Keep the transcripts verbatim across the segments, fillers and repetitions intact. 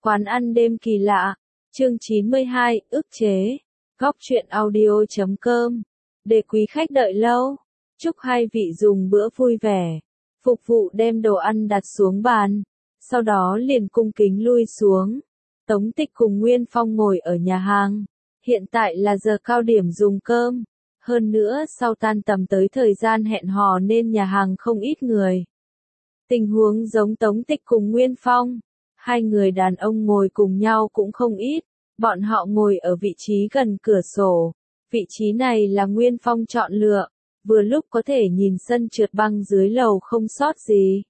Quán ăn đêm kỳ lạ, chương chín mươi hai, ức chế, góc truyện audio chấm com, để quý khách đợi lâu, chúc hai vị dùng bữa vui vẻ, phục vụ đem đồ ăn đặt xuống bàn, sau đó liền cung kính lui xuống. Tống Tịch cùng Nguyên Phong ngồi ở nhà hàng, hiện tại là giờ cao điểm dùng cơm, hơn nữa sau tan tầm tới thời gian hẹn hò nên nhà hàng không ít người. Tình huống giống Tống Tịch cùng Nguyên Phong. Hai người đàn ông ngồi cùng nhau cũng không ít, bọn họ ngồi ở vị trí gần cửa sổ. Vị trí này là Nguyên Phong chọn lựa, vừa lúc có thể nhìn sân trượt băng dưới lầu không sót gì.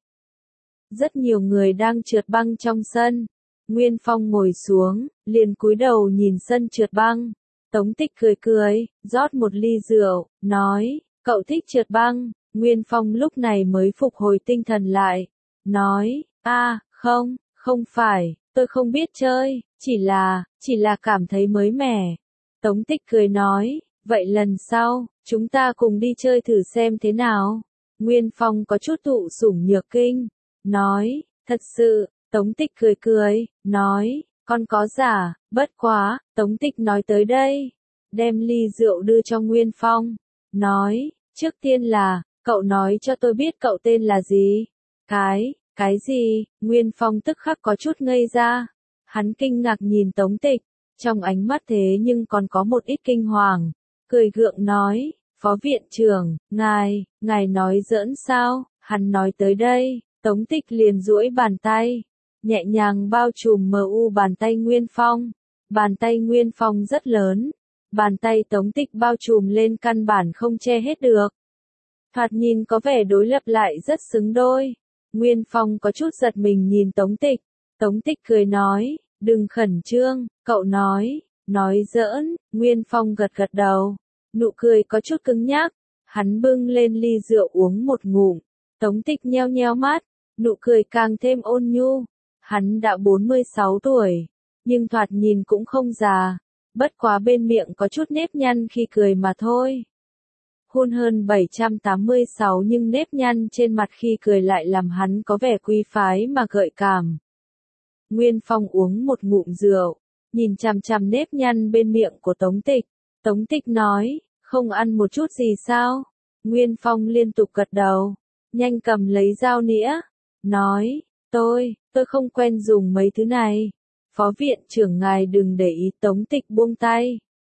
Rất nhiều người đang trượt băng trong sân. Nguyên Phong ngồi xuống, liền cúi đầu nhìn sân trượt băng. Tống Tịch cười cười, rót một ly rượu, nói, cậu thích trượt băng. Nguyên Phong lúc này mới phục hồi tinh thần lại, nói, a, không. Không phải, tôi không biết chơi, chỉ là, chỉ là cảm thấy mới mẻ. Tống Tịch cười nói, vậy lần sau, chúng ta cùng đi chơi thử xem thế nào. Nguyên Phong có chút thụ sủng nhược kinh, nói, thật sự, Tống Tịch cười cười, nói, con có giả, bất quá, Tống Tịch nói tới đây, đem ly rượu đưa cho Nguyên Phong, nói, trước tiên là, cậu nói cho tôi biết cậu tên là gì. Cái, cái gì? Nguyên Phong tức khắc có chút ngây ra. Hắn kinh ngạc nhìn Tống Tịch, trong ánh mắt thế nhưng còn có một ít kinh hoàng. Cười gượng nói, Phó viện trưởng, ngài, ngài nói giỡn sao? Hắn nói tới đây, Tống Tịch liền duỗi bàn tay, nhẹ nhàng bao trùm mờ u bàn tay Nguyên Phong. Bàn tay Nguyên Phong rất lớn, bàn tay Tống Tịch bao trùm lên căn bản không che hết được. Thoạt nhìn có vẻ đối lập lại rất xứng đôi. Nguyên Phong có chút giật mình nhìn Tống Tịch. Tống Tịch cười nói, đừng khẩn trương, cậu nói, nói giỡn. Nguyên Phong gật gật đầu, nụ cười có chút cứng nhắc. Hắn bưng lên ly rượu uống một ngụm. Tống Tịch nheo nheo mắt, nụ cười càng thêm ôn nhu. Hắn đã bốn mươi sáu tuổi, nhưng thoạt nhìn cũng không già, bất quá bên miệng có chút nếp nhăn khi cười mà thôi. Hôn hơn bảy trăm tám mươi sáu nhưng nếp nhăn trên mặt khi cười lại làm hắn có vẻ quý phái mà gợi cảm. Nguyên Phong uống một ngụm rượu, nhìn chằm chằm nếp nhăn bên miệng của Tống Tịch. Tống Tịch nói, không ăn một chút gì sao? Nguyên Phong liên tục gật đầu, nhanh cầm lấy dao nĩa, nói, tôi, tôi không quen dùng mấy thứ này. Phó viện trưởng ngài đừng để ý. Tống Tịch buông tay,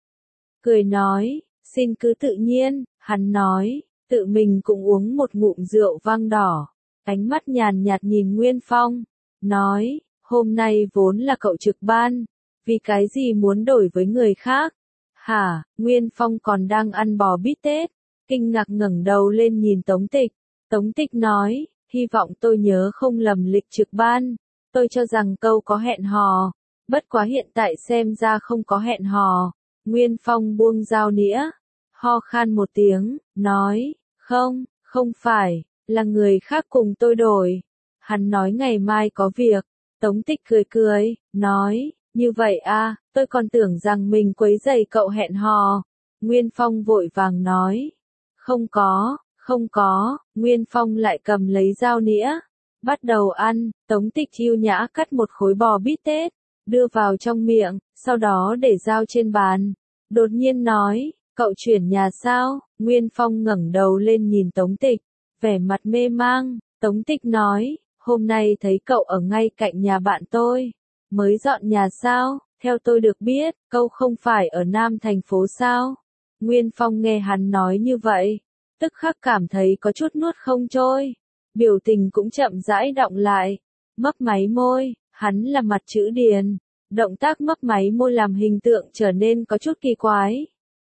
cười nói, xin cứ tự nhiên. Hắn nói, tự mình cũng uống một ngụm rượu vang đỏ, ánh mắt nhàn nhạt nhìn Nguyên Phong, nói, hôm nay vốn là cậu trực ban, vì cái gì muốn đổi với người khác? Hả? Nguyên Phong còn đang ăn bò bít tết, kinh ngạc ngẩng đầu lên nhìn Tống Tịch. Tống Tịch nói, hy vọng tôi nhớ không lầm lịch trực ban, tôi cho rằng câu có hẹn hò, bất quá hiện tại xem ra không có hẹn hò. Nguyên Phong buông dao nĩa, ho khan một tiếng, nói, không, không phải, là người khác cùng tôi đổi. Hắn nói ngày mai có việc. Tống Tịch cười cười, nói, như vậy à, tôi còn tưởng rằng mình quấy rầy cậu hẹn hò. Nguyên Phong vội vàng nói, không có, không có. Nguyên Phong lại cầm lấy dao nĩa, bắt đầu ăn. Tống Tịch chiêu nhã cắt một khối bò bít tết, đưa vào trong miệng, sau đó để dao trên bàn. Đột nhiên nói, cậu chuyển nhà sao? Nguyên Phong ngẩng đầu lên nhìn Tống Tịch, vẻ mặt mê mang. Tống Tịch nói, hôm nay thấy cậu ở ngay cạnh nhà bạn tôi, mới dọn nhà sao? Theo tôi được biết, cậu không phải ở Nam thành phố sao? Nguyên Phong nghe hắn nói như vậy, tức khắc cảm thấy có chút nuốt không trôi, biểu tình cũng chậm rãi đọng lại, mấp máy môi. Hắn là mặt chữ điền, động tác mấp máy môi làm hình tượng trở nên có chút kỳ quái.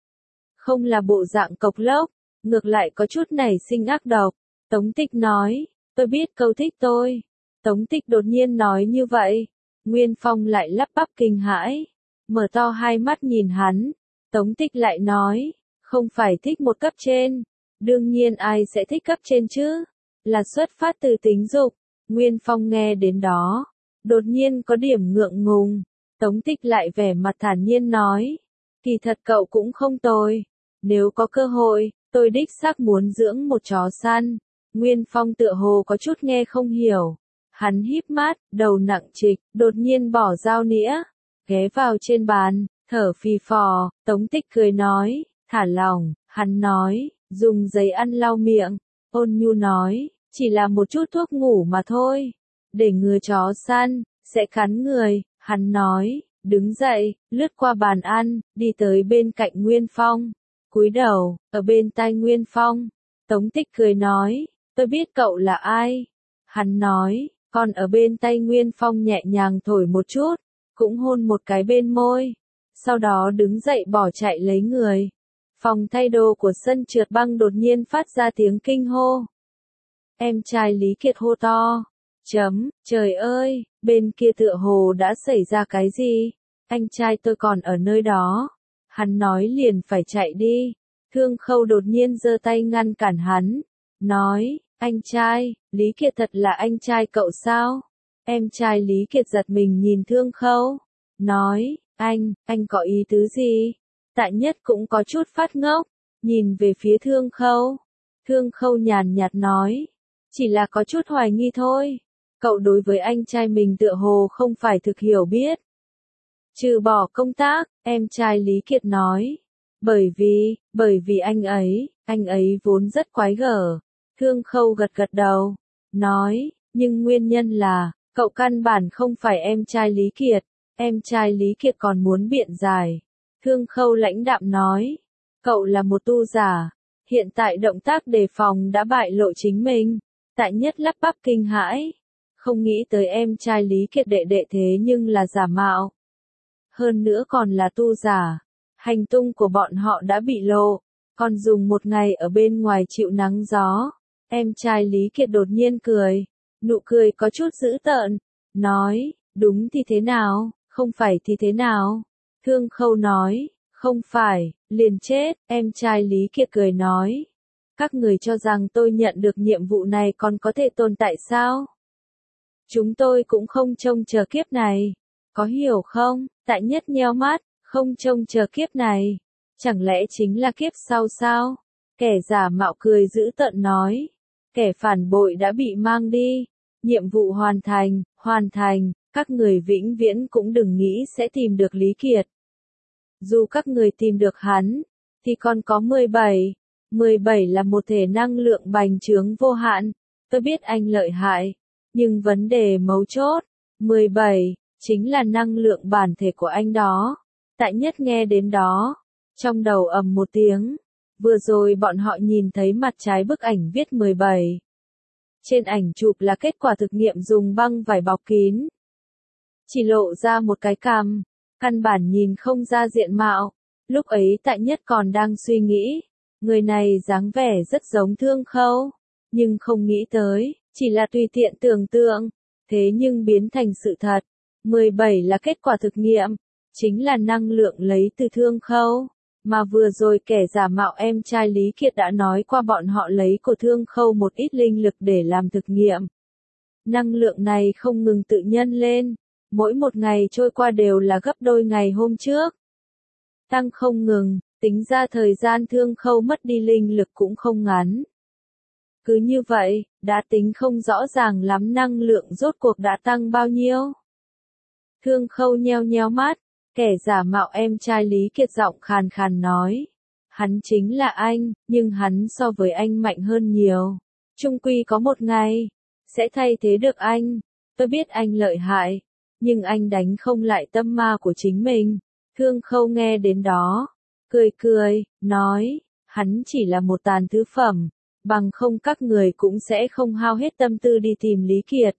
Không là bộ dạng cộc lốc, ngược lại có chút nảy sinh ác độc. Tống Tịch nói, tôi biết cậu thích tôi. Tống Tịch đột nhiên nói như vậy, Nguyên Phong lại lắp bắp kinh hãi, mở to hai mắt nhìn hắn. Tống Tịch lại nói, không phải thích một cấp trên, đương nhiên ai sẽ thích cấp trên chứ, là xuất phát từ tính dục. Nguyên Phong nghe đến đó, đột nhiên có điểm ngượng ngùng. Tống Tịch lại vẻ mặt thản nhiên nói, kỳ thật cậu cũng không tồi. Nếu có cơ hội, tôi đích xác muốn dưỡng một chó săn. Nguyên Phong tựa hồ có chút nghe không hiểu. Hắn híp mắt, đầu nặng trịch, đột nhiên bỏ dao nĩa, ghé vào trên bàn, thở phì phò. Tống Tích cười nói, thả lỏng. Hắn nói, dùng giấy ăn lau miệng. Ôn nhu nói, chỉ là một chút thuốc ngủ mà thôi. Để ngừa chó săn, sẽ cắn người. Hắn nói, đứng dậy, lướt qua bàn ăn, đi tới bên cạnh Nguyên Phong. Cúi đầu, ở bên tai Nguyên Phong. Tống Tích cười nói, tôi biết cậu là ai. Hắn nói, còn ở bên tay Nguyên Phong nhẹ nhàng thổi một chút, cũng hôn một cái bên môi. Sau đó đứng dậy bỏ chạy lấy người. Phòng thay đồ của sân trượt băng đột nhiên phát ra tiếng kinh hô. Em trai Lý Kiệt hô to. Chấm, trời ơi, bên kia tựa hồ đã xảy ra cái gì? Anh trai tôi còn ở nơi đó. Hắn nói liền phải chạy đi. Thương Khâu đột nhiên giơ tay ngăn cản hắn. Nói, anh trai, Lý Kiệt thật là anh trai cậu sao? Em trai Lý Kiệt giật mình nhìn Thương Khâu. Nói, anh, anh có ý tứ gì? Tạ Nhất cũng có chút phát ngốc. Nhìn về phía Thương Khâu. Thương Khâu nhàn nhạt nói. Chỉ là có chút hoài nghi thôi. Cậu đối với anh trai mình tựa hồ không phải thực hiểu biết. Trừ bỏ công tác, em trai Lý Kiệt nói. Bởi vì, bởi vì anh ấy, anh ấy vốn rất quái gở. Thương Khâu gật gật đầu. Nói, nhưng nguyên nhân là, cậu căn bản không phải em trai Lý Kiệt. Em trai Lý Kiệt còn muốn biện giải. Thương Khâu lãnh đạm nói. Cậu là một tu giả. Hiện tại động tác đề phòng đã bại lộ chính mình. Tạ Nhất lắp bắp kinh hãi. Không nghĩ tới em trai Lý Kiệt đệ đệ thế nhưng là giả mạo. Hơn nữa còn là tu giả. Hành tung của bọn họ đã bị lộ. Còn dùng một ngày ở bên ngoài chịu nắng gió. Em trai Lý Kiệt đột nhiên cười. Nụ cười có chút dữ tợn. Nói, đúng thì thế nào, không phải thì thế nào. Thương Khâu nói, không phải, liền chết. Em trai Lý Kiệt cười nói. Các người cho rằng tôi nhận được nhiệm vụ này còn có thể tồn tại sao? Chúng tôi cũng không trông chờ kiếp này. Có hiểu không? Tạ Nhất nheo mắt, không trông chờ kiếp này. Chẳng lẽ chính là kiếp sau sao? Kẻ giả mạo cười dữ tợn nói. Kẻ phản bội đã bị mang đi. Nhiệm vụ hoàn thành, hoàn thành. Các người vĩnh viễn cũng đừng nghĩ sẽ tìm được Lý Kiệt. Dù các người tìm được hắn, thì còn có mười bảy. mười bảy là một thể năng lượng bành trướng vô hạn. Tôi biết anh lợi hại. Nhưng vấn đề mấu chốt, mười bảy, chính là năng lượng bản thể của anh đó. Tạ Nhất nghe đến đó. Trong đầu ầm một tiếng. Vừa rồi bọn họ nhìn thấy mặt trái bức ảnh viết mười bảy. Trên ảnh chụp là kết quả thực nghiệm dùng băng vải bọc kín. Chỉ lộ ra một cái cằm. Căn bản nhìn không ra diện mạo. Lúc ấy Tạ Nhất còn đang suy nghĩ. Người này dáng vẻ rất giống Thương Khâu. Nhưng không nghĩ tới, chỉ là tùy tiện tưởng tượng. Thế nhưng biến thành sự thật. mười bảy là kết quả thực nghiệm. Chính là năng lượng lấy từ Thương Khâu. Mà vừa rồi kẻ giả mạo em trai Lý Kiệt đã nói qua bọn họ lấy của Thương Khâu một ít linh lực để làm thực nghiệm. Năng lượng này không ngừng tự nhân lên. Mỗi một ngày trôi qua đều là gấp đôi ngày hôm trước. Tăng không ngừng, tính ra thời gian Thương Khâu mất đi linh lực cũng không ngắn. Cứ như vậy, đã tính không rõ ràng lắm năng lượng rốt cuộc đã tăng bao nhiêu. Thương Khâu nheo nheo mắt, kẻ giả mạo em trai Lý Kiệt giọng khàn khàn nói. Hắn chính là anh, nhưng hắn so với anh mạnh hơn nhiều. Chung quy có một ngày, sẽ thay thế được anh. Tôi biết anh lợi hại, nhưng anh đánh không lại tâm ma của chính mình. Thương Khâu nghe đến đó, cười cười, nói, hắn chỉ là một tàn thứ phẩm, bằng không các người cũng sẽ không hao hết tâm tư đi tìm Lý Kiệt.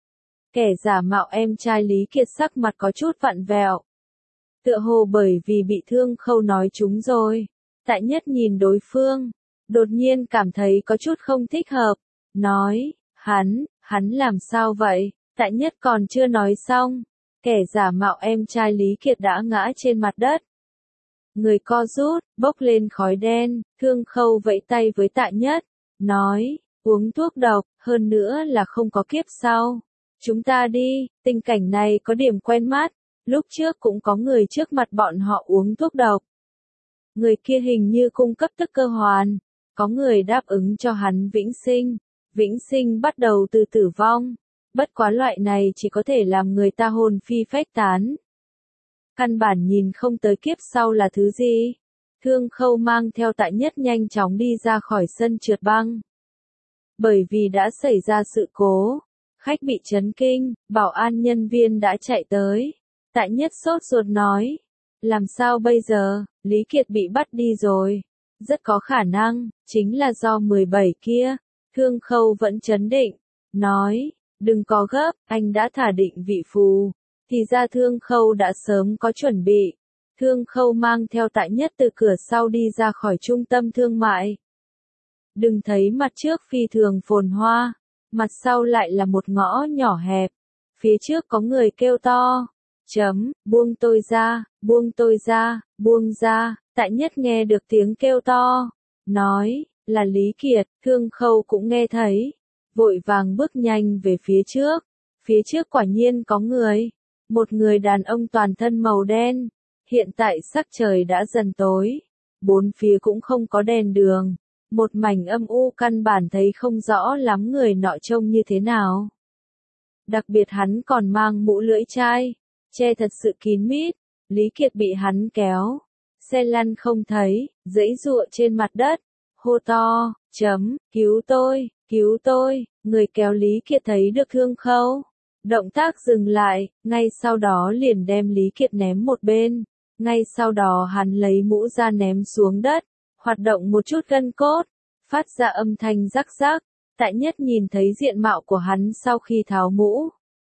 Kẻ giả mạo em trai Lý Kiệt sắc mặt có chút vặn vẹo. Tựa hồ bởi vì bị Thương Khâu nói trúng rồi. Tạ Nhất nhìn đối phương, đột nhiên cảm thấy có chút không thích hợp. Nói, hắn, hắn làm sao vậy? Tạ Nhất còn chưa nói xong. Kẻ giả mạo em trai Lý Kiệt đã ngã trên mặt đất. Người co rút, bốc lên khói đen. Thương Khâu vẫy tay với Tạ Nhất. Nói, uống thuốc độc, hơn nữa là không có kiếp sau. Chúng ta đi, tình cảnh này có điểm quen mắt. Lúc trước cũng có người trước mặt bọn họ uống thuốc độc. Người kia hình như cung cấp tức cơ hoàn. Có người đáp ứng cho hắn vĩnh sinh. Vĩnh sinh bắt đầu từ tử vong. Bất quá loại này chỉ có thể làm người ta hồn phi phách tán. Căn bản nhìn không tới kiếp sau là thứ gì. Thương Khâu mang theo Tạ Nhất nhanh chóng đi ra khỏi sân trượt băng. Bởi vì đã xảy ra sự cố, khách bị chấn kinh, bảo an nhân viên đã chạy tới. Tạ Nhất sốt ruột nói, làm sao bây giờ, Lý Kiệt bị bắt đi rồi. Rất có khả năng, chính là do mười bảy kia. Thương Khâu vẫn trấn định, nói, đừng có gấp, anh đã thả định vị phù. Thì ra Thương Khâu đã sớm có chuẩn bị. Thương Khâu mang theo Tạ Nhất từ cửa sau đi ra khỏi trung tâm thương mại. Đừng thấy mặt trước phi thường phồn hoa, mặt sau lại là một ngõ nhỏ hẹp. Phía trước có người kêu to, chấm, buông tôi ra, buông tôi ra, buông ra. Tạ Nhất nghe được tiếng kêu to, nói, là Lý Kiệt. Thương Khâu cũng nghe thấy, vội vàng bước nhanh về phía trước. Phía trước quả nhiên có người, một người đàn ông toàn thân màu đen. Hiện tại sắc trời đã dần tối, bốn phía cũng không có đèn đường, một mảnh âm u căn bản thấy không rõ lắm người nọ trông như thế nào. Đặc biệt hắn còn mang mũ lưỡi chai, che thật sự kín mít. Lý Kiệt bị hắn kéo, xe lăn không thấy, giãy giụa trên mặt đất, hô to, chấm, cứu tôi, cứu tôi. Người kéo Lý Kiệt thấy được Thương Khâu, động tác dừng lại, ngay sau đó liền đem Lý Kiệt ném một bên. Ngay sau đó hắn lấy mũ ra ném xuống đất, hoạt động một chút gân cốt, phát ra âm thanh rắc rắc. Tạ Nhất nhìn thấy diện mạo của hắn sau khi tháo mũ.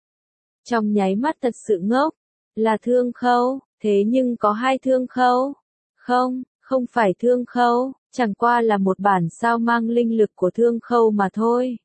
Trong nháy mắt thật sự ngốc, là Thương Khâu, thế nhưng có hai Thương Khâu. Không, không phải Thương Khâu, chẳng qua là một bản sao mang linh lực của Thương Khâu mà thôi.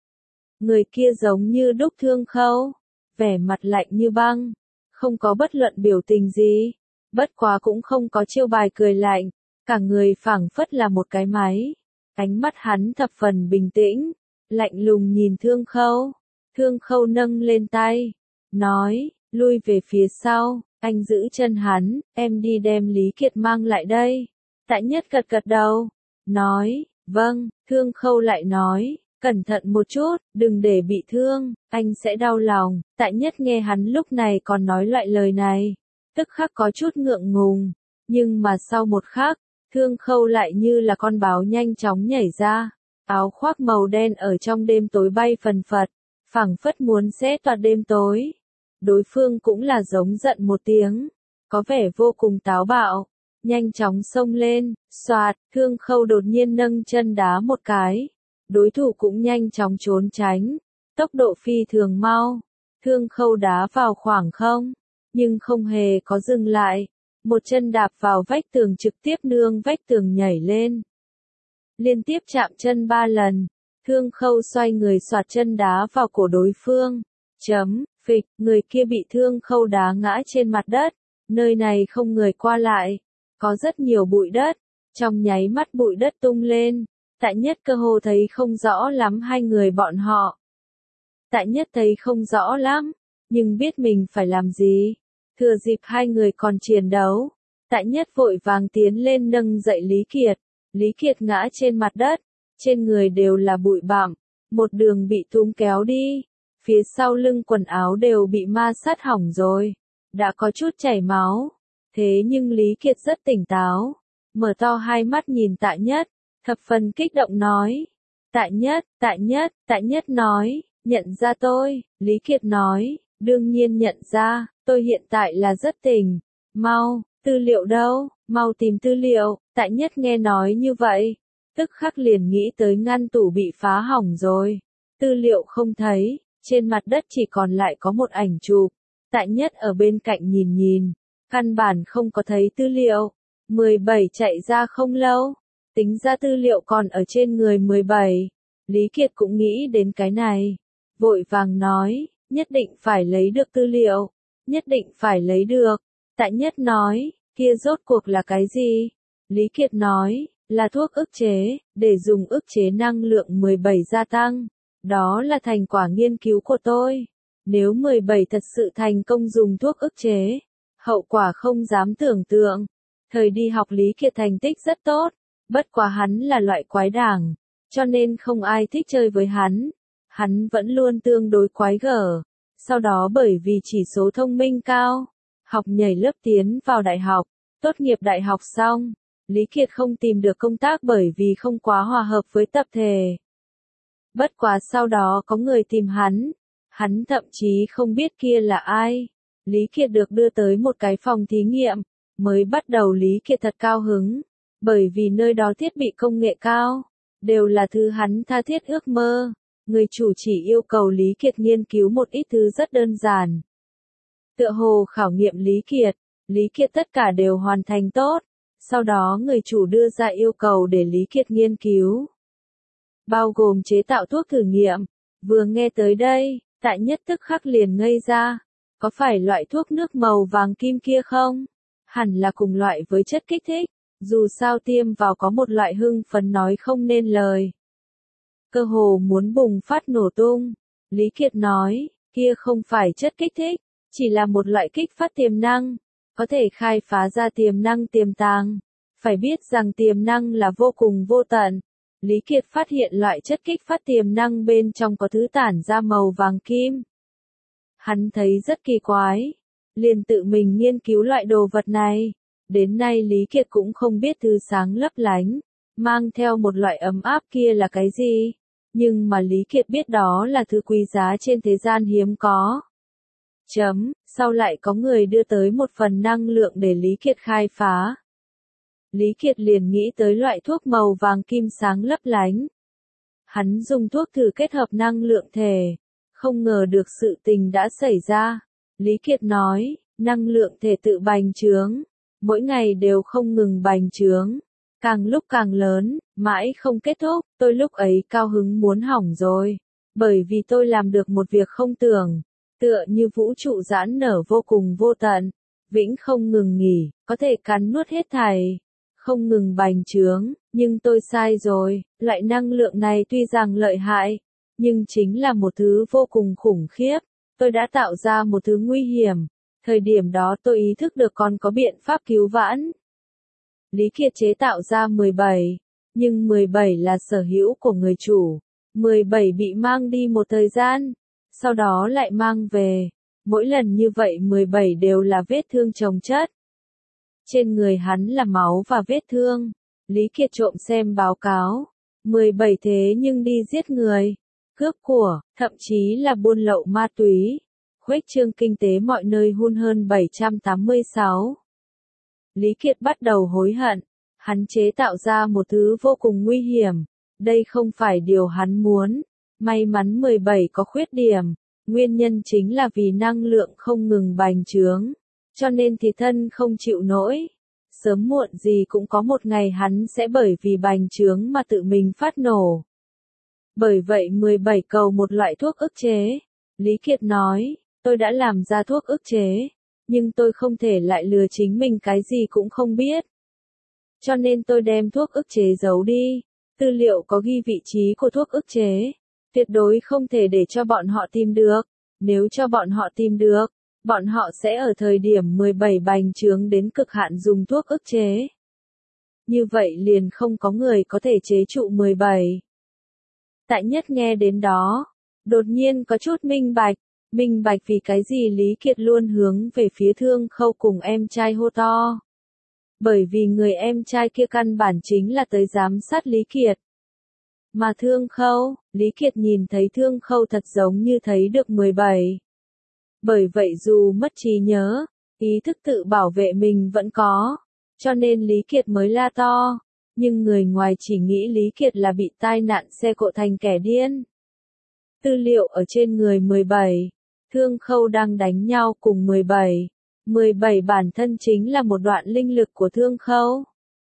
Người kia giống như đúc Thương Khâu, vẻ mặt lạnh như băng, không có bất luận biểu tình gì. Bất quá cũng không có chiêu bài cười lạnh, cả người phảng phất là một cái máy. Ánh mắt hắn thập phần bình tĩnh, lạnh lùng nhìn Thương Khâu. Thương Khâu nâng lên tay, nói, lui về phía sau, anh giữ chân hắn, em đi đem Lý Kiệt mang lại đây. Tạ Nhất gật gật đầu, nói, vâng. Thương Khâu lại nói, cẩn thận một chút, đừng để bị thương, anh sẽ đau lòng. Tạ Nhất nghe hắn lúc này còn nói loại lời này, tức khắc có chút ngượng ngùng, nhưng mà sau một khắc, Thương Khâu lại như là con báo nhanh chóng nhảy ra, áo khoác màu đen ở trong đêm tối bay phần phật, phảng phất muốn xé toạc đêm tối. Đối phương cũng là giống giận một tiếng, có vẻ vô cùng táo bạo, nhanh chóng xông lên, xoạt. Thương Khâu đột nhiên nâng chân đá một cái, đối thủ cũng nhanh chóng trốn tránh, tốc độ phi thường mau. Thương Khâu đá vào khoảng không, nhưng không hề có dừng lại, một chân đạp vào vách tường trực tiếp nương vách tường nhảy lên. Liên tiếp chạm chân ba lần, Thương Khâu xoay người xoạt chân đá vào cổ đối phương. Chấm, phịch, người kia bị Thương Khâu đá ngã trên mặt đất, nơi này không người qua lại, có rất nhiều bụi đất, trong nháy mắt bụi đất tung lên. Tạ Nhất cơ hồ thấy không rõ lắm hai người bọn họ. Tạ Nhất thấy không rõ lắm, nhưng biết mình phải làm gì. Thừa dịp hai người còn chiến đấu, Tạ Nhất vội vàng tiến lên nâng dậy Lý Kiệt. Lý Kiệt ngã trên mặt đất, trên người đều là bụi bặm, một đường bị túm kéo đi, phía sau lưng quần áo đều bị ma sát hỏng rồi, đã có chút chảy máu. Thế nhưng Lý Kiệt rất tỉnh táo, mở to hai mắt nhìn Tạ Nhất, thập phần kích động nói, Tạ Nhất, Tạ Nhất. Tạ Nhất nói, nhận ra tôi. Lý Kiệt nói, đương nhiên nhận ra, tôi hiện tại là rất tỉnh. Mau, tư liệu đâu, mau tìm tư liệu. Tạ Nhất nghe nói như vậy, tức khắc liền nghĩ tới ngăn tủ bị phá hỏng rồi. Tư liệu không thấy, trên mặt đất chỉ còn lại có một ảnh chụp. Tạ Nhất ở bên cạnh nhìn nhìn, căn bản không có thấy tư liệu. mười bảy chạy ra không lâu, tính ra tư liệu còn ở trên người mười bảy. Lý Kiệt cũng nghĩ đến cái này, vội vàng nói, nhất định phải lấy được tư liệu, nhất định phải lấy được. Tạ Nhất nói, kia rốt cuộc là cái gì? Lý Kiệt nói, là thuốc ức chế, để dùng ức chế năng lượng mười bảy gia tăng. Đó là thành quả nghiên cứu của tôi. Nếu mười bảy thật sự thành công dùng thuốc ức chế, hậu quả không dám tưởng tượng. Thời đi học Lý Kiệt thành tích rất tốt, bất quá hắn là loại quái đảng, cho nên không ai thích chơi với hắn. Hắn vẫn luôn tương đối quái gở. Sau đó bởi vì chỉ số thông minh cao, học nhảy lớp tiến vào đại học, tốt nghiệp đại học xong, Lý Kiệt không tìm được công tác bởi vì không quá hòa hợp với tập thể. Bất quá sau đó có người tìm hắn, hắn thậm chí không biết kia là ai. Lý Kiệt được đưa tới một cái phòng thí nghiệm, mới bắt đầu Lý Kiệt thật cao hứng, bởi vì nơi đó thiết bị công nghệ cao, đều là thứ hắn tha thiết ước mơ. Người chủ chỉ yêu cầu Lý Kiệt nghiên cứu một ít thứ rất đơn giản. Tựa hồ khảo nghiệm Lý Kiệt, Lý Kiệt tất cả đều hoàn thành tốt, sau đó người chủ đưa ra yêu cầu để Lý Kiệt nghiên cứu. Bao gồm chế tạo thuốc thử nghiệm, vừa nghe tới đây, Tại Nhất tức khắc liền ngây ra, có phải loại thuốc nước màu vàng kim kia không? Hẳn là cùng loại với chất kích thích, dù sao tiêm vào có một loại hưng phấn nói không nên lời. Cơ hồ muốn bùng phát nổ tung. Lý Kiệt nói, kia không phải chất kích thích, chỉ là một loại kích phát tiềm năng, có thể khai phá ra tiềm năng tiềm tàng. Phải biết rằng tiềm năng là vô cùng vô tận. Lý Kiệt phát hiện loại chất kích phát tiềm năng bên trong có thứ tản ra màu vàng kim. Hắn thấy rất kỳ quái, liền tự mình nghiên cứu loại đồ vật này. Đến nay Lý Kiệt cũng không biết thứ sáng lấp lánh, mang theo một loại ấm áp kia là cái gì. Nhưng mà Lý Kiệt biết đó là thứ quý giá trên thế gian hiếm có. Chấm, sau lại có người đưa tới một phần năng lượng để Lý Kiệt khai phá. Lý Kiệt liền nghĩ tới loại thuốc màu vàng kim sáng lấp lánh. Hắn dùng thuốc thử kết hợp năng lượng thể, không ngờ được sự tình đã xảy ra. Lý Kiệt nói, năng lượng thể tự bành trướng, mỗi ngày đều không ngừng bành trướng, càng lúc càng lớn, mãi không kết thúc. Tôi lúc ấy cao hứng muốn hỏng rồi, bởi vì tôi làm được một việc không tưởng, tựa như vũ trụ giãn nở vô cùng vô tận, vĩnh không ngừng nghỉ, có thể cắn nuốt hết thảy, không ngừng bành trướng. Nhưng tôi sai rồi, loại năng lượng này tuy rằng lợi hại, nhưng chính là một thứ vô cùng khủng khiếp. Tôi đã tạo ra một thứ nguy hiểm. Thời điểm đó tôi ý thức được còn có biện pháp cứu vãn. Lý Kiệt chế tạo ra mười bảy, nhưng mười bảy là sở hữu của người chủ. mười bảy bị mang đi một thời gian, sau đó lại mang về. Mỗi lần như vậy mười bảy đều là vết thương chồng chất. Trên người hắn là máu và vết thương. Lý Kiệt trộm xem báo cáo. mười bảy thế nhưng đi giết người, cướp của, thậm chí là buôn lậu ma túy, khuếch trương kinh tế mọi nơi hun hơn bảy trăm tám mươi sáu. Lý Kiệt bắt đầu hối hận, hắn chế tạo ra một thứ vô cùng nguy hiểm, đây không phải điều hắn muốn. May mắn mười bảy có khuyết điểm, nguyên nhân chính là vì năng lượng không ngừng bành trướng, cho nên thì thân không chịu nổi. Sớm muộn gì cũng có một ngày hắn sẽ bởi vì bành trướng mà tự mình phát nổ. Bởi vậy mười bảy cầu một loại thuốc ức chế. Lý Kiệt nói, tôi đã làm ra thuốc ức chế, nhưng tôi không thể lại lừa chính mình cái gì cũng không biết. Cho nên tôi đem thuốc ức chế giấu đi. Tư liệu có ghi vị trí của thuốc ức chế. Tuyệt đối không thể để cho bọn họ tìm được. Nếu cho bọn họ tìm được, bọn họ sẽ ở thời điểm mười bảy bành trướng đến cực hạn dùng thuốc ức chế. Như vậy liền không có người có thể chế trụ mười bảy. Tại Nhất nghe đến đó, đột nhiên có chút minh bạch. Minh bạch vì cái gì Lý Kiệt luôn hướng về phía Thương Khâu cùng em trai hô to. Bởi vì người em trai kia căn bản chính là tới giám sát Lý Kiệt. Mà Thương Khâu, Lý Kiệt nhìn thấy Thương Khâu thật giống như thấy được mười bảy. Bởi vậy dù mất trí nhớ, ý thức tự bảo vệ mình vẫn có, cho nên Lý Kiệt mới la to. Nhưng người ngoài chỉ nghĩ Lý Kiệt là bị tai nạn xe cộ thành kẻ điên. Tư liệu ở trên người mười bảy. Thương Khâu đang đánh nhau cùng mười bảy. mười bảy bản thân chính là một đoạn linh lực của Thương Khâu.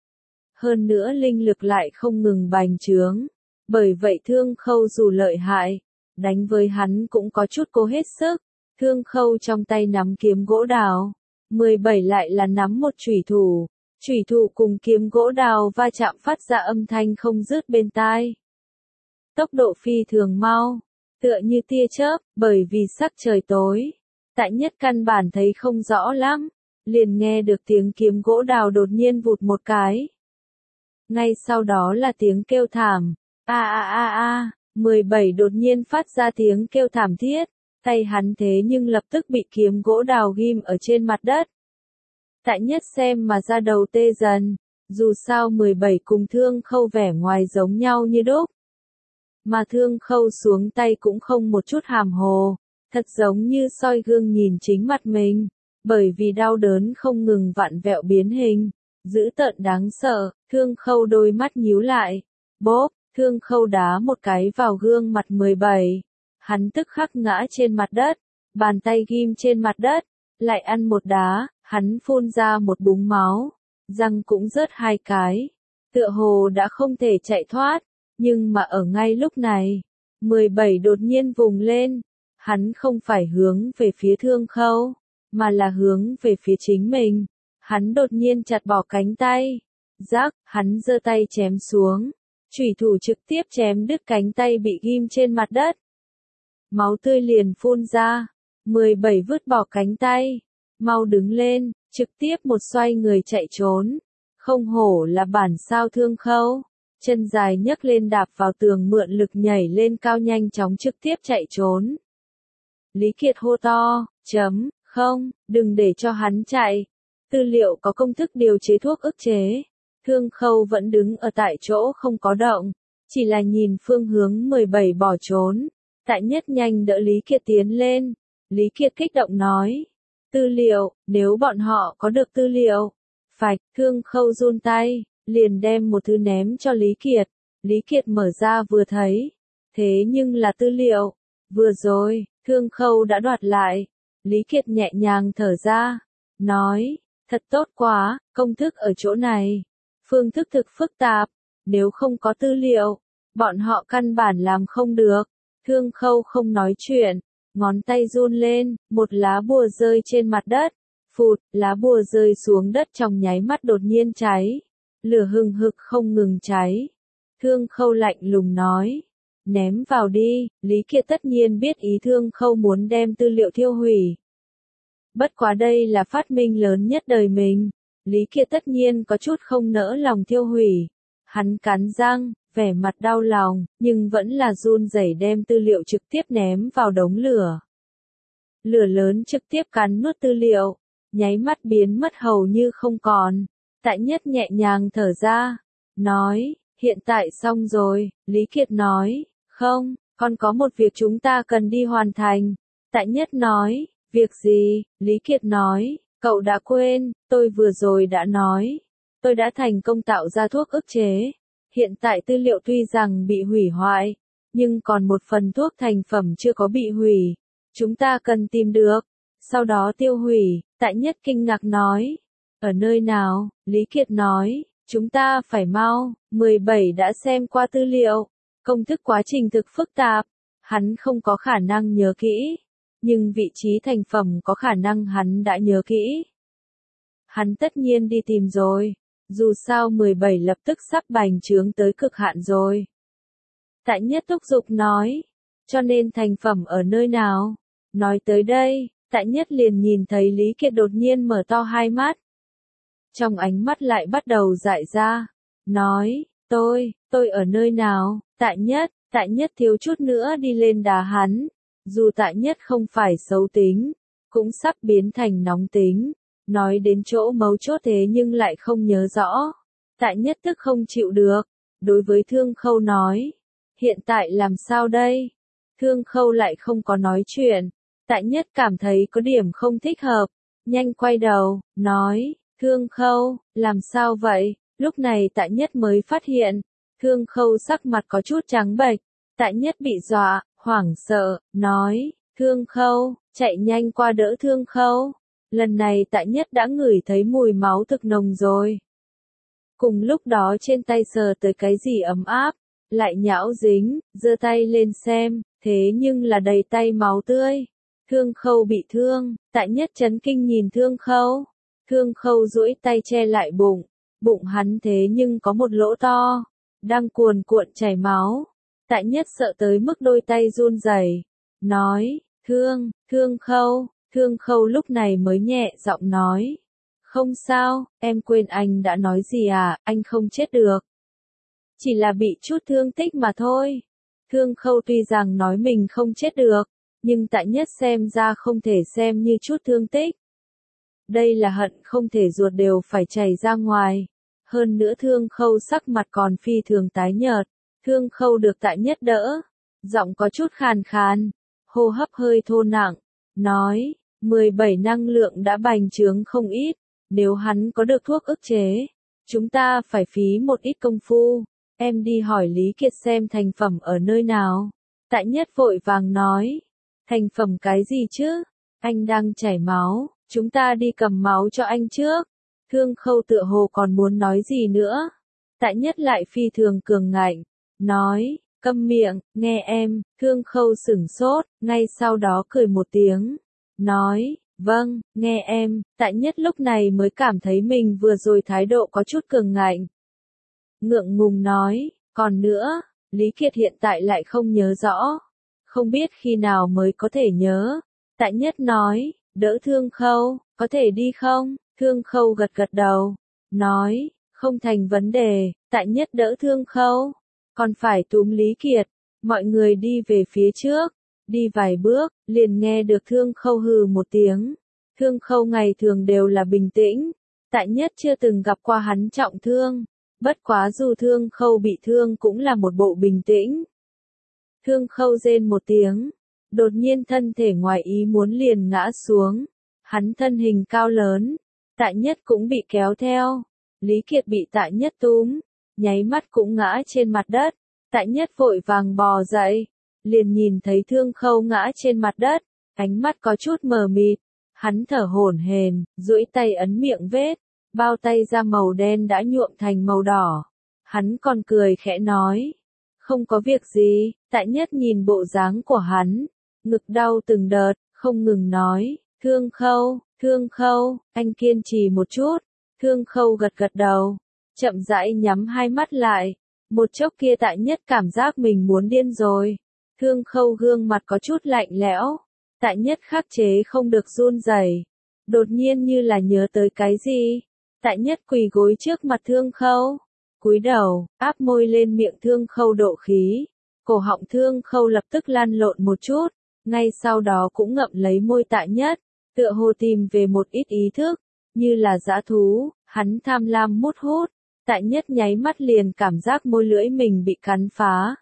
Hơn nữa linh lực lại không ngừng bành trướng. Bởi vậy Thương Khâu dù lợi hại, đánh với hắn cũng có chút cố hết sức. Thương Khâu trong tay nắm kiếm gỗ đào. mười bảy lại là nắm một chủy thủ. Chủy thủ cùng kiếm gỗ đào va chạm phát ra âm thanh không dứt bên tai. Tốc độ phi thường mau, tựa như tia chớp, bởi vì sắc trời tối. Tại Nhất căn bản thấy không rõ lắm, liền nghe được tiếng kiếm gỗ đào đột nhiên vụt một cái. Ngay sau đó là tiếng kêu thảm, a a a a, mười bảy đột nhiên phát ra tiếng kêu thảm thiết, tay hắn thế nhưng lập tức bị kiếm gỗ đào ghim ở trên mặt đất. Tại Nhất xem mà ra đầu tê dần, dù sao mười bảy cùng Thương Khâu vẻ ngoài giống nhau như đúc. Mà Thương Khâu xuống tay cũng không một chút hàm hồ, thật giống như soi gương nhìn chính mặt mình, bởi vì đau đớn không ngừng vặn vẹo biến hình, dữ tợn đáng sợ. Thương Khâu đôi mắt nhíu lại, bốp, Thương Khâu đá một cái vào gương mặt mười bảy, hắn tức khắc ngã trên mặt đất, bàn tay ghim trên mặt đất, lại ăn một đá, hắn phun ra một búng máu, răng cũng rớt hai cái, tựa hồ đã không thể chạy thoát, nhưng mà ở ngay lúc này, mười bảy đột nhiên vùng lên, hắn không phải hướng về phía Thương Khâu, mà là hướng về phía chính mình, hắn đột nhiên chặt bỏ cánh tay, rắc, hắn giơ tay chém xuống, chủy thủ trực tiếp chém đứt cánh tay bị ghim trên mặt đất. Máu tươi liền phun ra, mười bảy vứt bỏ cánh tay, mau đứng lên, trực tiếp một xoay người chạy trốn, không hổ là bản sao Thương Khâu, chân dài nhấc lên đạp vào tường mượn lực nhảy lên cao nhanh chóng trực tiếp chạy trốn. Lý Kiệt hô to, chấm, không, đừng để cho hắn chạy, tư liệu có công thức điều chế thuốc ức chế. Thương Khâu vẫn đứng ở tại chỗ không có động, chỉ là nhìn phương hướng mười bảy bỏ trốn. Tại Nhất nhanh đỡ Lý Kiệt tiến lên, Lý Kiệt kích động nói, tư liệu, nếu bọn họ có được tư liệu, phạch. Thương Khâu run tay, liền đem một thứ ném cho Lý Kiệt, Lý Kiệt mở ra vừa thấy, thế nhưng là tư liệu, vừa rồi, Thương Khâu đã đoạt lại, Lý Kiệt nhẹ nhàng thở ra, nói, thật tốt quá, công thức ở chỗ này, phương thức thực phức tạp, nếu không có tư liệu, bọn họ căn bản làm không được. Thương Khâu không nói chuyện, ngón tay run lên, một lá bùa rơi trên mặt đất, phụt, lá bùa rơi xuống đất trong nháy mắt đột nhiên cháy, lửa hừng hực không ngừng cháy. Thương Khâu lạnh lùng nói, ném vào đi. Lý Kiệt tất nhiên biết ý Thương Khâu muốn đem tư liệu thiêu hủy. Bất quá đây là phát minh lớn nhất đời mình, Lý Kiệt tất nhiên có chút không nỡ lòng thiêu hủy. Hắn cắn răng, vẻ mặt đau lòng, nhưng vẫn là run rẩy đem tư liệu trực tiếp ném vào đống lửa. Lửa lớn trực tiếp cắn nuốt tư liệu, nháy mắt biến mất hầu như không còn. Tại Nhất nhẹ nhàng thở ra, nói, hiện tại xong rồi. Lý Kiệt nói, không, còn có một việc chúng ta cần đi hoàn thành. Tại Nhất nói, việc gì? Lý Kiệt nói, cậu đã quên, tôi vừa rồi đã nói, tôi đã thành công tạo ra thuốc ức chế. Hiện tại tư liệu tuy rằng bị hủy hoại, nhưng còn một phần thuốc thành phẩm chưa có bị hủy. Chúng ta cần tìm được, sau đó tiêu hủy. Tại Nhất kinh ngạc nói, ở nơi nào? Lý Kiệt nói, chúng ta phải mau. mười bảy đã xem qua tư liệu, công thức quá trình thực phức tạp, hắn không có khả năng nhớ kỹ, nhưng vị trí thành phẩm có khả năng hắn đã nhớ kỹ. Hắn tất nhiên đi tìm rồi. Dù sao mười bảy lập tức sắp bành trướng tới cực hạn rồi. Tại Nhất thúc giục nói, cho nên thành phẩm ở nơi nào? Nói tới đây, Tại Nhất liền nhìn thấy Lý Kiệt đột nhiên mở to hai mắt. Trong ánh mắt lại bắt đầu dại ra, nói, tôi, tôi ở nơi nào? Tại Nhất, Tại Nhất thiếu chút nữa đi lên đá hắn. Dù Tại Nhất không phải xấu tính, cũng sắp biến thành nóng tính. Nói đến chỗ mấu chốt thế nhưng lại không nhớ rõ. Tại Nhất tức không chịu được. Đối với Thương Khâu nói. Hiện tại làm sao đây? Thương Khâu lại không có nói chuyện. Tại Nhất cảm thấy có điểm không thích hợp. Nhanh quay đầu, nói. Thương Khâu, làm sao vậy? Lúc này Tại Nhất mới phát hiện. Thương Khâu sắc mặt có chút trắng bệch. Tại Nhất bị dọa, hoảng sợ, nói. Thương Khâu, chạy nhanh qua đỡ Thương Khâu. Lần này Tại Nhất đã ngửi thấy mùi máu thực nồng rồi. Cùng lúc đó trên tay sờ tới cái gì ấm áp, lại nhão dính, giơ tay lên xem, thế nhưng là đầy tay máu tươi. Thương Khâu bị thương, Tại Nhất chấn kinh nhìn Thương Khâu. Thương Khâu duỗi tay che lại bụng, bụng hắn thế nhưng có một lỗ to, đang cuồn cuộn chảy máu. Tại Nhất sợ tới mức đôi tay run rẩy, nói, Thương, Thương Khâu. Thương Khâu lúc này mới nhẹ giọng nói. Không sao, em quên anh đã nói gì à, anh không chết được. Chỉ là bị chút thương tích mà thôi. Thương Khâu tuy rằng nói mình không chết được, nhưng Tạ Nhất xem ra không thể xem như chút thương tích. Đây là hận không thể ruột đều phải chảy ra ngoài. Hơn nữa Thương Khâu sắc mặt còn phi thường tái nhợt. Thương Khâu được Tạ Nhất đỡ, giọng có chút khàn khàn, hô hấp hơi thô nặng, nói, mười bảy năng lượng đã bành trướng không ít, nếu hắn có được thuốc ức chế, chúng ta phải phí một ít công phu, em đi hỏi Lý Kiệt xem thành phẩm ở nơi nào. Tạ Nhất vội vàng nói, thành phẩm cái gì chứ, anh đang chảy máu, chúng ta đi cầm máu cho anh trước. Thương Khâu tựa hồ còn muốn nói gì nữa. Tạ Nhất lại phi thường cường ngạnh, nói, câm miệng, nghe em. Thương Khâu sửng sốt, ngay sau đó cười một tiếng, nói, vâng, nghe em. Tạ Nhất lúc này mới cảm thấy mình vừa rồi thái độ có chút cường ngạnh. Ngượng ngùng nói, còn nữa, Lý Kiệt hiện tại lại không nhớ rõ, không biết khi nào mới có thể nhớ. Tạ Nhất nói, đỡ Thương Khâu, có thể đi không? Thương Khâu gật gật đầu, nói, không thành vấn đề. Tạ Nhất đỡ Thương Khâu, còn phải túm Lý Kiệt. Mọi người đi về phía trước, đi vài bước, liền nghe được Thương Khâu hừ một tiếng. Thương Khâu ngày thường đều là bình tĩnh, Tạ Nhất chưa từng gặp qua hắn trọng thương, bất quá dù Thương Khâu bị thương cũng là một bộ bình tĩnh. Thương Khâu rên một tiếng, đột nhiên thân thể ngoài ý muốn liền ngã xuống, hắn thân hình cao lớn, Tạ Nhất cũng bị kéo theo, Lý Kiệt bị Tạ Nhất túm, nháy mắt cũng ngã trên mặt đất. Tạ Nhất vội vàng bò dậy, liền nhìn thấy Thương Khâu ngã trên mặt đất, ánh mắt có chút mờ mịt, hắn thở hổn hển, duỗi tay ấn miệng vết, bao tay ra màu đen đã nhuộm thành màu đỏ. Hắn còn cười khẽ nói, không có việc gì. Tạ Nhất nhìn bộ dáng của hắn, ngực đau từng đợt, không ngừng nói, Thương Khâu, Thương Khâu, anh kiên trì một chút. Thương Khâu gật gật đầu, chậm rãi nhắm hai mắt lại. Một chốc kia Tạ Nhất cảm giác mình muốn điên rồi. Thương Khâu gương mặt có chút lạnh lẽo. Tạ Nhất khắc chế không được run rẩy. Đột nhiên như là nhớ tới cái gì. Tạ Nhất quỳ gối trước mặt Thương Khâu, cúi đầu, áp môi lên miệng Thương Khâu độ khí. Cổ họng Thương Khâu lập tức lăn lộn một chút, ngay sau đó cũng ngậm lấy môi Tạ Nhất, tựa hồ tìm về một ít ý thức, như là dã thú, hắn tham lam mút hút. Tạ Nhất nháy mắt liền cảm giác môi lưỡi mình bị cắn phá.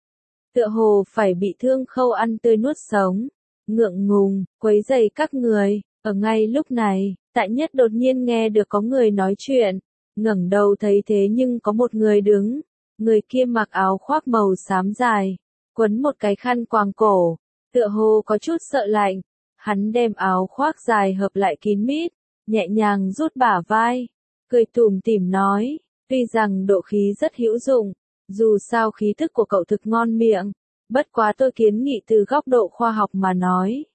Tựa hồ phải bị Thương Khâu ăn tươi nuốt sống. Ngượng ngùng, quấy rầy các người. Ở ngay lúc này, Tạ Nhất đột nhiên nghe được có người nói chuyện. Ngẩng đầu thấy thế nhưng có một người đứng. Người kia mặc áo khoác màu xám dài, quấn một cái khăn quàng cổ, tựa hồ có chút sợ lạnh. Hắn đem áo khoác dài hợp lại kín mít, nhẹ nhàng rút bả vai, cười tủm tỉm nói, tuy rằng độ khí rất hữu dụng, dù sao khí thức của cậu thực ngon miệng, bất quá tôi kiến nghị từ góc độ khoa học mà nói,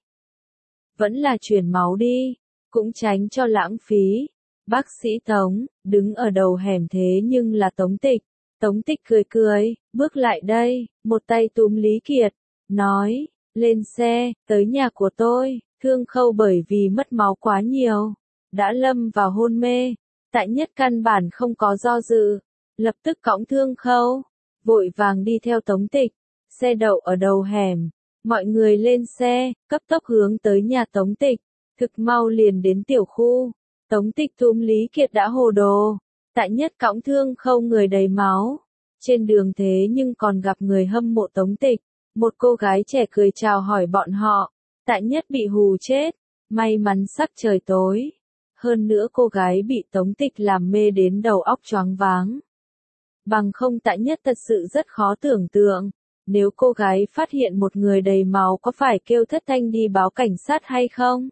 vẫn là chuyển máu đi, cũng tránh cho lãng phí. Bác sĩ Tống, đứng ở đầu hẻm thế nhưng là Tống Tịch. Tống Tịch cười cười, bước lại đây, một tay túm Lý Kiệt, nói, lên xe, tới nhà của tôi. Thương Khâu bởi vì mất máu quá nhiều, đã lâm vào hôn mê. Tạ Nhất căn bản không có do dự, lập tức cõng Thương Khâu, vội vàng đi theo Tống Tịch. Xe đậu ở đầu hẻm, mọi người lên xe, cấp tốc hướng tới nhà Tống Tịch, thực mau liền đến tiểu khu. Tống Tịch túm Lý Kiệt đã hồ đồ, Tạ Nhất cõng Thương Khâu người đầy máu. Trên đường thế nhưng còn gặp người hâm mộ Tống Tịch, một cô gái trẻ cười chào hỏi bọn họ. Tạ Nhất bị hù chết, may mắn sắc trời tối. Hơn nữa cô gái bị Tống Tịch làm mê đến đầu óc choáng váng. Bằng không Tạ Nhất thật sự rất khó tưởng tượng, nếu cô gái phát hiện một người đầy máu có phải kêu thất thanh đi báo cảnh sát hay không?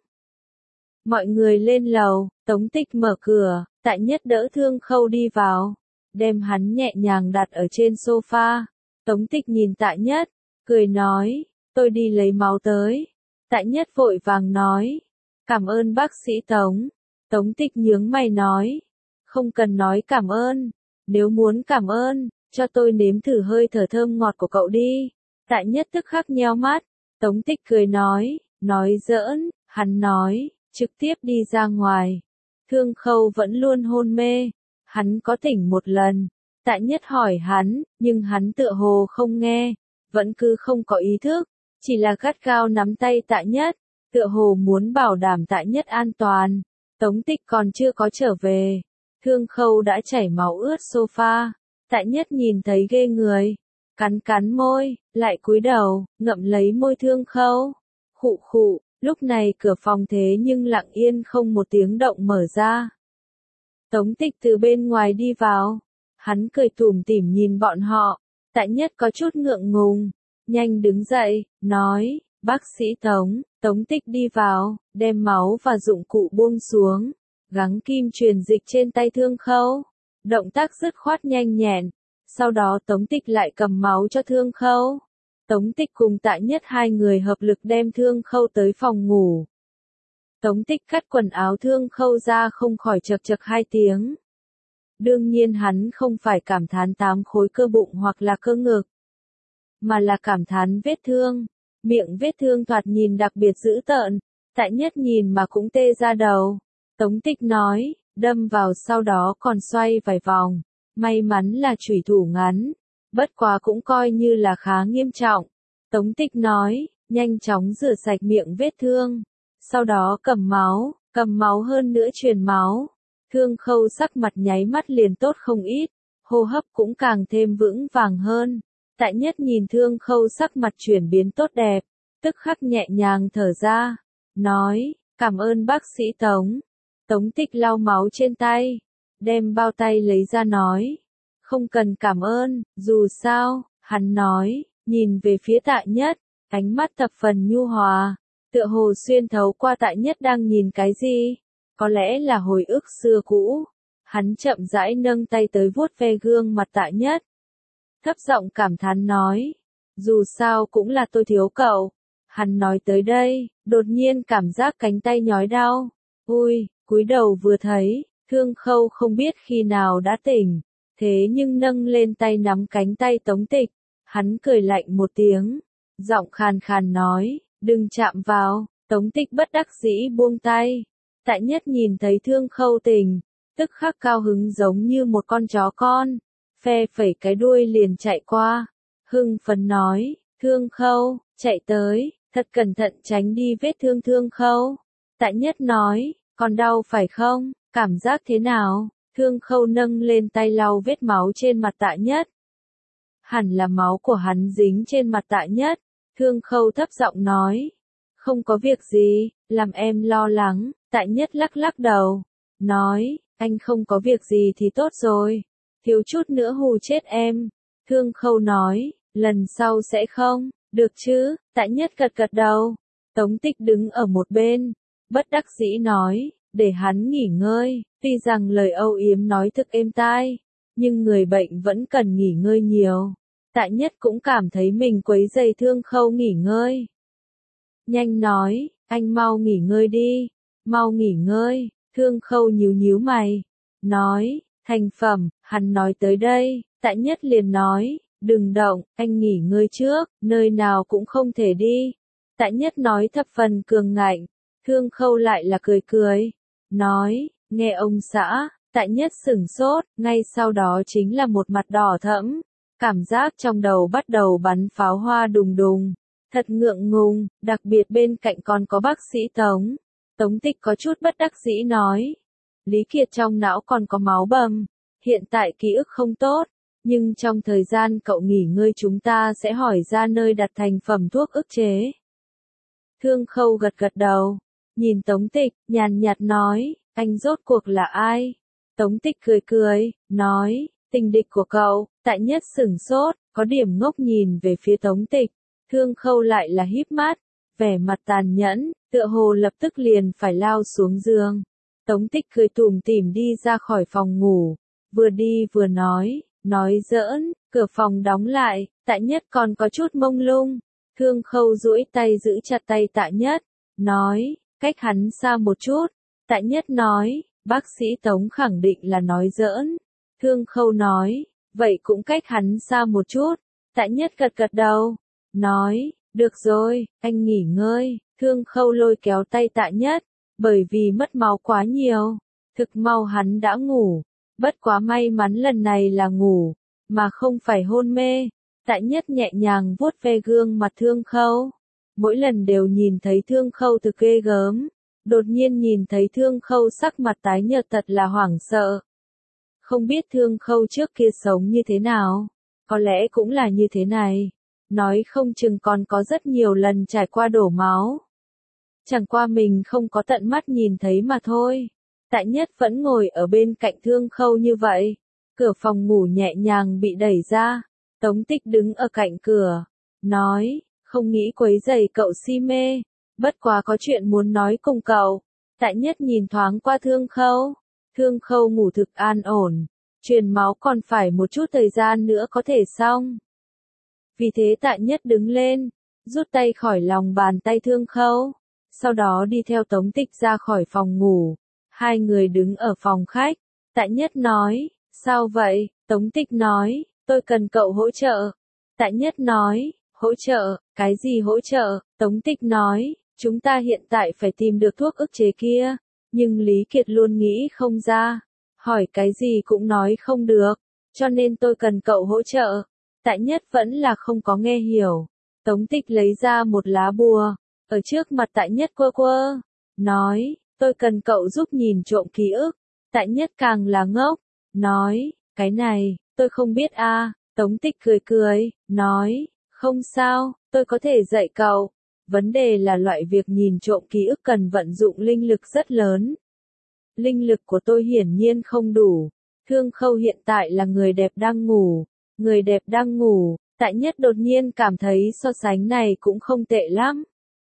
Mọi người lên lầu, Tống Tịch mở cửa, Tạ Nhất đỡ Thương Khâu đi vào, đem hắn nhẹ nhàng đặt ở trên sofa. Tống Tịch nhìn Tạ Nhất, cười nói, tôi đi lấy máu tới. Tạ Nhất vội vàng nói, cảm ơn bác sĩ Tống. Tống Tịch nhướng mày nói, không cần nói cảm ơn, nếu muốn cảm ơn, cho tôi nếm thử hơi thở thơm ngọt của cậu đi. Tạ Nhất tức khắc nheo mắt, Tống Tịch cười nói, nói giỡn, hắn nói, trực tiếp đi ra ngoài. Thương Khâu vẫn luôn hôn mê, hắn có tỉnh một lần. Tạ Nhất hỏi hắn, nhưng hắn tựa hồ không nghe, vẫn cứ không có ý thức, chỉ là gắt gao nắm tay Tạ Nhất, tựa hồ muốn bảo đảm Tạ Nhất an toàn. Tống Tích còn chưa có trở về, Thương Khâu đã chảy máu ướt sofa, Tạ Nhất nhìn thấy ghê người, cắn cắn môi, lại cúi đầu, ngậm lấy môi Thương Khâu. Khụ khụ, lúc này cửa phòng thế nhưng lặng yên không một tiếng động mở ra. Tống Tích từ bên ngoài đi vào, hắn cười tủm tỉm nhìn bọn họ, Tạ Nhất có chút ngượng ngùng, nhanh đứng dậy, nói, bác sĩ Tống. Tống Tích đi vào, đem máu và dụng cụ buông xuống, gắng kim truyền dịch trên tay Thương Khâu. Động tác dứt khoát nhanh nhẹn, sau đó Tống Tích lại cầm máu cho Thương Khâu. Tống Tích cùng Tạ Nhất hai người hợp lực đem Thương Khâu tới phòng ngủ. Tống Tích cắt quần áo Thương Khâu ra không khỏi chật chật hai tiếng. Đương nhiên hắn không phải cảm thán tám khối cơ bụng hoặc là cơ ngực, mà là cảm thán vết thương. Miệng vết thương thoạt nhìn đặc biệt dữ tợn, Tạ Nhất nhìn mà cũng tê ra đầu. Tống Tích nói, đâm vào sau đó còn xoay vài vòng, may mắn là chủy thủ ngắn, bất quá cũng coi như là khá nghiêm trọng. Tống Tích nói, nhanh chóng rửa sạch miệng vết thương, sau đó cầm máu, cầm máu hơn nữa truyền máu. Thương Khâu sắc mặt nháy mắt liền tốt không ít, hô hấp cũng càng thêm vững vàng hơn. Tạ Nhất nhìn Thương Khâu sắc mặt chuyển biến tốt đẹp, tức khắc nhẹ nhàng thở ra, nói, cảm ơn bác sĩ Tống. Tống Tích lau máu trên tay, đem bao tay lấy ra nói, không cần cảm ơn, dù sao, hắn nói, nhìn về phía Tạ Nhất, ánh mắt thập phần nhu hòa, tựa hồ xuyên thấu qua Tạ Nhất đang nhìn cái gì, có lẽ là hồi ức xưa cũ. Hắn chậm rãi nâng tay tới vuốt ve gương mặt Tạ Nhất, thấp giọng cảm thán nói, dù sao cũng là tôi thiếu cậu. Hắn nói tới đây, đột nhiên cảm giác cánh tay nhói đau. Ui, cúi đầu vừa thấy, Thương Khâu không biết khi nào đã tỉnh, thế nhưng nâng lên tay nắm cánh tay Tống Tích. Hắn cười lạnh một tiếng, giọng khàn khàn nói, đừng chạm vào. Tống Tích bất đắc dĩ buông tay. Tạ Nhất nhìn thấy Thương Khâu tỉnh, tức khắc cao hứng giống như một con chó con, phe phẩy cái đuôi liền chạy qua, hưng phấn nói, Thương Khâu, chạy tới, thật cẩn thận tránh đi vết thương Thương Khâu. Tạ Nhất nói, còn đau phải không, cảm giác thế nào? Thương Khâu nâng lên tay lau vết máu trên mặt Tạ Nhất. Hẳn là máu của hắn dính trên mặt Tạ Nhất. Thương Khâu thấp giọng nói, không có việc gì, làm em lo lắng. Tạ Nhất lắc lắc đầu, nói, anh không có việc gì thì tốt rồi, thiếu chút nữa hù chết em. Thương Khâu nói, lần sau sẽ không, được chứ? Tạ Nhất gật gật đầu. Tống Tích đứng ở một bên, bất đắc dĩ nói, để hắn nghỉ ngơi. Tuy rằng lời âu yếm nói thực êm tai, nhưng người bệnh vẫn cần nghỉ ngơi nhiều. Tạ Nhất cũng cảm thấy mình quấy rầy Thương Khâu nghỉ ngơi. Nhanh nói, anh mau nghỉ ngơi đi, mau nghỉ ngơi. Thương Khâu nhíu nhíu mày, nói, thành phẩm. Hắn nói tới đây, Tạ Nhất liền nói, đừng động, anh nghỉ ngơi trước, nơi nào cũng không thể đi. Tạ Nhất nói thập phần cường ngạnh. Thương Khâu lại là cười cười, nói, nghe ông xã. Tạ Nhất sửng sốt, ngay sau đó chính là một mặt đỏ thẫm, cảm giác trong đầu bắt đầu bắn pháo hoa đùng đùng, thật ngượng ngùng, đặc biệt bên cạnh còn có bác sĩ Tống. Tống Tích có chút bất đắc dĩ nói, Lý Kiệt trong não còn có máu bầm, hiện tại ký ức không tốt, nhưng trong thời gian cậu nghỉ ngơi chúng ta sẽ hỏi ra nơi đặt thành phẩm thuốc ức chế. Thương Khâu gật gật đầu, nhìn Tống Tích, nhàn nhạt nói, anh rốt cuộc là ai? Tống Tích cười cười, nói, tình địch của cậu. Tạ Nhất sửng sốt, có điểm ngốc nhìn về phía Tống Tích. Thương Khâu lại là híp mắt, vẻ mặt tàn nhẫn, tựa hồ lập tức liền phải lao xuống giường. Tống Tích cười tủm tỉm đi ra khỏi phòng ngủ, vừa đi vừa nói, nói giỡn. Cửa phòng đóng lại, Tạ Nhất còn có chút mông lung. Thương Khâu duỗi tay giữ chặt tay Tạ Nhất, nói, cách hắn xa một chút. Tạ Nhất nói, bác sĩ Tống khẳng định là nói giỡn. Thương Khâu nói, vậy cũng cách hắn xa một chút. Tạ Nhất gật gật đầu, nói, được rồi, anh nghỉ ngơi. Thương Khâu lôi kéo tay Tạ Nhất, bởi vì mất máu quá nhiều, thực mau hắn đã ngủ. Bất quá may mắn lần này là ngủ, mà không phải hôn mê. Tại Nhất nhẹ nhàng vuốt ve gương mặt Thương Khâu. Mỗi lần đều nhìn thấy Thương Khâu thực ghê gớm. Đột nhiên nhìn thấy Thương Khâu sắc mặt tái nhợt thật là hoảng sợ. Không biết Thương Khâu trước kia sống như thế nào. Có lẽ cũng là như thế này. Nói không chừng còn có rất nhiều lần trải qua đổ máu. Chẳng qua mình không có tận mắt nhìn thấy mà thôi. Tại Nhất vẫn ngồi ở bên cạnh Thương Khâu như vậy. Cửa phòng ngủ nhẹ nhàng bị đẩy ra. Tống Tích đứng ở cạnh cửa. Nói, không nghĩ quấy rầy cậu si mê. Bất quá có chuyện muốn nói cùng cậu. Tại Nhất nhìn thoáng qua Thương Khâu. Thương Khâu ngủ thực an ổn. Truyền máu còn phải một chút thời gian nữa có thể xong. Vì thế Tại Nhất đứng lên. Rút tay khỏi lòng bàn tay Thương Khâu. Sau đó đi theo Tống Tích ra khỏi phòng ngủ. Hai người đứng ở phòng khách. Tại Nhất nói, sao vậy? Tống Tích nói, tôi cần cậu hỗ trợ. Tại Nhất nói, hỗ trợ, cái gì hỗ trợ? Tống Tích nói, chúng ta hiện tại phải tìm được thuốc ức chế kia. Nhưng Lý Kiệt luôn nghĩ không ra. Hỏi cái gì cũng nói không được. Cho nên tôi cần cậu hỗ trợ. Tại Nhất vẫn là không có nghe hiểu. Tống Tích lấy ra một lá bùa. Ở trước mặt Tại Nhất quơ quơ. Nói, tôi cần cậu giúp nhìn trộm ký ức. Tại Nhất càng là ngốc. Nói, cái này, tôi không biết a. À. Tống Tích cười cười, nói, không sao, tôi có thể dạy cậu. Vấn đề là loại việc nhìn trộm ký ức cần vận dụng linh lực rất lớn. Linh lực của tôi hiển nhiên không đủ. Thương Khâu hiện tại là người đẹp đang ngủ. Người đẹp đang ngủ, Tại Nhất đột nhiên cảm thấy so sánh này cũng không tệ lắm.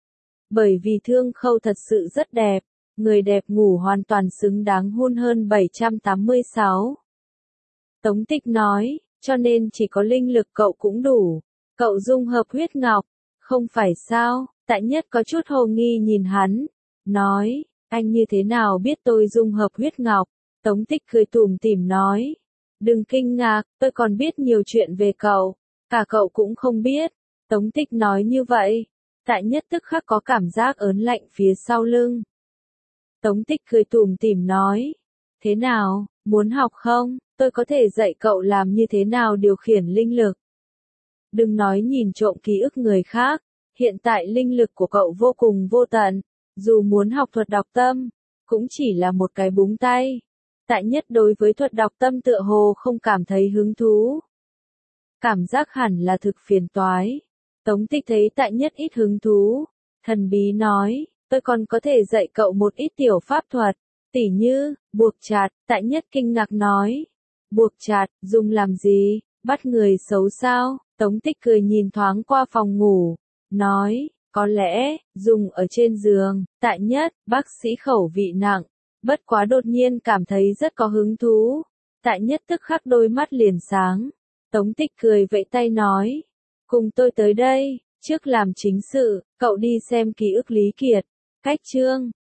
Bởi vì Thương Khâu thật sự rất đẹp. Người đẹp ngủ hoàn toàn xứng đáng hôn hơn bảy trăm tám mươi sáu. Tống Tích nói, cho nên chỉ có linh lực cậu cũng đủ. Cậu dung hợp huyết ngọc. Không phải sao? Tại Nhất có chút hồ nghi nhìn hắn. Nói, anh như thế nào biết tôi dung hợp huyết ngọc? Tống Tích cười tủm tỉm nói. Đừng kinh ngạc, tôi còn biết nhiều chuyện về cậu. Cả cậu cũng không biết. Tống Tích nói như vậy. Tại Nhất tức khắc có cảm giác ớn lạnh phía sau lưng. Tống Tích cười tủm tỉm nói. Thế nào, muốn học không? Tôi có thể dạy cậu làm như thế nào điều khiển linh lực. Đừng nói nhìn trộm ký ức người khác. Hiện tại linh lực của cậu vô cùng vô tận. Dù muốn học thuật đọc tâm, cũng chỉ là một cái búng tay. Tại Nhất đối với thuật đọc tâm tựa hồ không cảm thấy hứng thú. Cảm giác hẳn là thực phiền toái. Tống Tích thấy Tại Nhất ít hứng thú. Thần bí nói, tôi còn có thể dạy cậu một ít tiểu pháp thuật. Tỉ như, buộc chặt. Tại Nhất kinh ngạc nói. Buộc chặt, dùng làm gì? Bắt người xấu sao? Tống Tích cười nhìn thoáng qua phòng ngủ. Nói, có lẽ, dùng ở trên giường. Tại Nhất, bác sĩ khẩu vị nặng. Bất quá đột nhiên cảm thấy rất có hứng thú. Tại Nhất tức khắc đôi mắt liền sáng. Tống Tích cười vẫy tay nói. Cùng tôi tới đây, trước làm chính sự, cậu đi xem ký ức Lý Kiệt. Cách chương